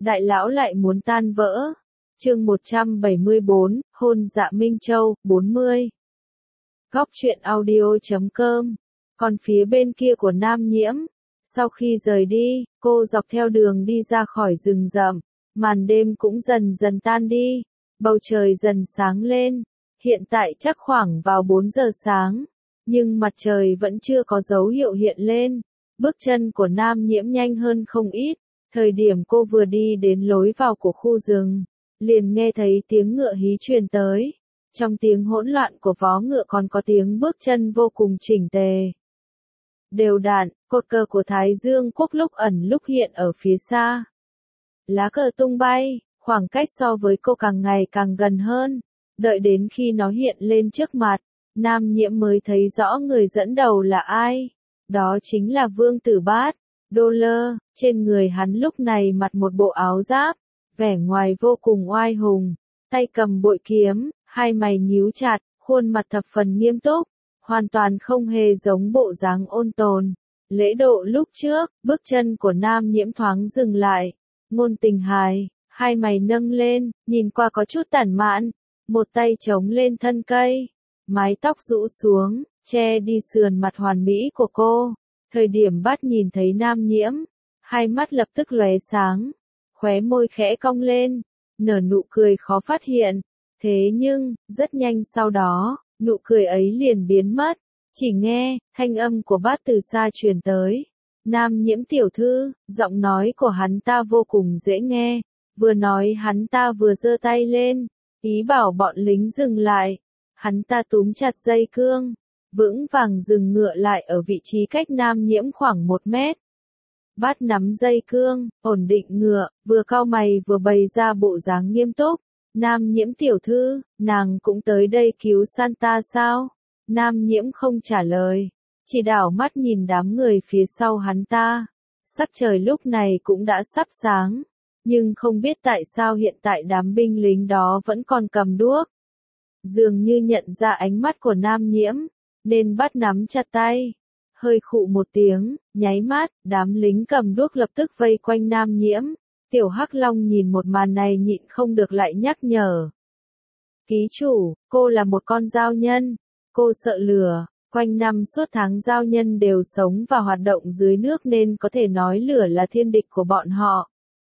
Đại lão lại muốn tan vỡ. Chương 174, hôn Dạ Minh Châu, 40. Góc truyện audio.com. Còn phía bên kia của Nam Nhiễm, sau khi rời đi, cô dọc theo đường đi ra khỏi rừng rậm, màn đêm cũng dần dần tan đi, bầu trời dần sáng lên, hiện tại chắc khoảng vào 4 giờ sáng, nhưng mặt trời vẫn chưa có dấu hiệu hiện lên, bước chân của Nam Nhiễm nhanh hơn không ít, thời điểm cô vừa đi đến lối vào của khu rừng, liền nghe thấy tiếng ngựa hí truyền tới, trong tiếng hỗn loạn của vó ngựa còn có tiếng bước chân vô cùng chỉnh tề. Đều đặn, cột cờ của Thái Dương Quốc lúc ẩn lúc hiện ở phía xa. Lá cờ tung bay, khoảng cách so với cô càng ngày càng gần hơn, đợi đến khi nó hiện lên trước mặt, Nam Nhiễm mới thấy rõ người dẫn đầu là ai. Đó chính là Vương Tử Bát, Đô Lơ, trên người hắn lúc này mặc một bộ áo giáp, vẻ ngoài vô cùng oai hùng, tay cầm bội kiếm, hai mày nhíu chặt, khuôn mặt thập phần nghiêm túc, hoàn toàn không hề giống bộ dáng ôn tồn. Lễ độ lúc trước, bước chân của Nam Nhiễm thoáng dừng lại, ngôn tình hài, hai mày nâng lên, nhìn qua có chút tản mạn, một tay chống lên thân cây, mái tóc rũ xuống, che đi sườn mặt hoàn mỹ của cô. Thời điểm Bát nhìn thấy Nam Nhiễm, hai mắt lập tức lóe sáng, khóe môi khẽ cong lên, nở nụ cười khó phát hiện. Thế nhưng, rất nhanh sau đó, nụ cười ấy liền biến mất, chỉ nghe, thanh âm của Bát từ xa truyền tới. Nam Nhiễm tiểu thư, giọng nói của hắn ta vô cùng dễ nghe, vừa nói hắn ta vừa giơ tay lên, ý bảo bọn lính dừng lại. Hắn ta túm chặt dây cương, vững vàng dừng ngựa lại ở vị trí cách Nam Nhiễm khoảng 1 mét. Bát nắm dây cương, ổn định ngựa, vừa cau mày vừa bày ra bộ dáng nghiêm túc. Nam Nhiễm tiểu thư, nàng cũng tới đây cứu Santa sao? Nam Nhiễm không trả lời, chỉ đảo mắt nhìn đám người phía sau hắn ta. Sắc trời lúc này cũng đã sắp sáng, nhưng không biết tại sao hiện tại đám binh lính đó vẫn còn cầm đuốc. Dường như nhận ra ánh mắt của Nam Nhiễm, nên Bát nắm chặt tay. Hơi khụ một tiếng, nháy mắt, đám lính cầm đuốc lập tức vây quanh Nam Nhiễm. Tiểu Hắc Long nhìn một màn này nhịn không được lại nhắc nhở. Ký chủ, cô là một con dao nhân. Cô sợ lửa, quanh năm suốt tháng dao nhân đều sống và hoạt động dưới nước nên có thể nói lửa là thiên địch của bọn họ.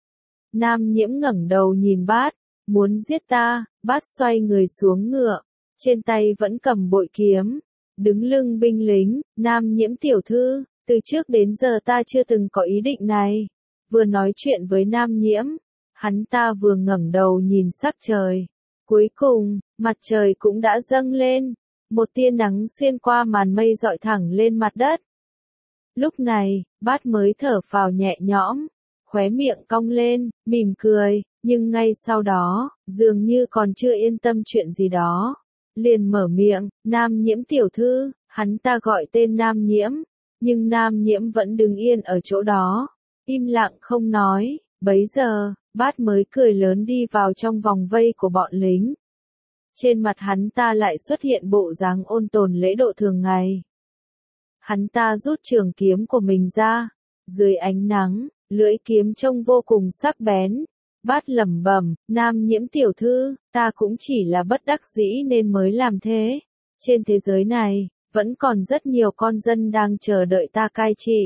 Nam Nhiễm ngẩng đầu nhìn Bát, muốn giết ta. Bát xoay người xuống ngựa, trên tay vẫn cầm bội kiếm, đứng lưng binh lính. Nam Nhiễm tiểu thư, từ trước đến giờ ta chưa từng có ý định này. Vừa nói chuyện với Nam Nhiễm, hắn ta vừa ngẩng đầu nhìn sắc trời. Cuối cùng, mặt trời cũng đã dâng lên, một tia nắng xuyên qua màn mây rọi thẳng lên mặt đất. Lúc này, Bát mới thở phào nhẹ nhõm, khóe miệng cong lên, mỉm cười, nhưng ngay sau đó, dường như còn chưa yên tâm chuyện gì đó, liền mở miệng. Nam Nhiễm tiểu thư, hắn ta gọi tên Nam Nhiễm, nhưng Nam Nhiễm vẫn đứng yên ở chỗ đó, im lặng không nói. Bấy giờ, Bát mới cười lớn đi vào trong vòng vây của bọn lính. Trên mặt hắn ta lại xuất hiện bộ dáng ôn tồn lễ độ thường ngày. Hắn ta rút trường kiếm của mình ra, dưới ánh nắng, lưỡi kiếm trông vô cùng sắc bén. Bát lẩm bẩm, Nam Nhiễm tiểu thư, ta cũng chỉ là bất đắc dĩ nên mới làm thế. Trên thế giới này, vẫn còn rất nhiều con dân đang chờ đợi ta cai trị.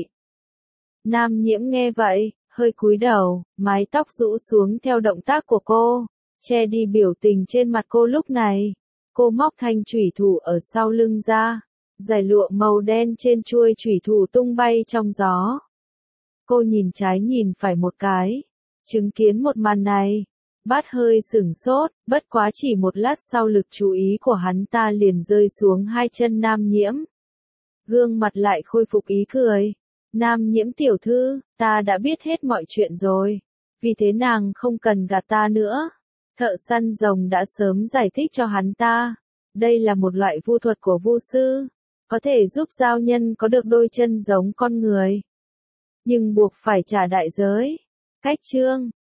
Nam Nhiễm nghe vậy, hơi cúi đầu, mái tóc rũ xuống theo động tác của cô, che đi biểu tình trên mặt cô lúc này. Cô móc thanh chủy thủ ở sau lưng ra, dải lụa màu đen trên chuôi chủy thủ tung bay trong gió. Cô nhìn trái nhìn phải một cái, chứng kiến một màn này, Bát hơi sửng sốt, bất quá chỉ một lát sau lực chú ý của hắn ta liền rơi xuống hai chân Nam Nhiễm. Gương mặt lại khôi phục ý cười. Nam Nhiễm tiểu thư, ta đã biết hết mọi chuyện rồi, vì thế nàng không cần gạt ta nữa. Thợ săn rồng đã sớm giải thích cho hắn ta, đây là một loại vu thuật của vu sư, có thể giúp dao nhân có được đôi chân giống con người, nhưng buộc phải trả đại giới. Cách chương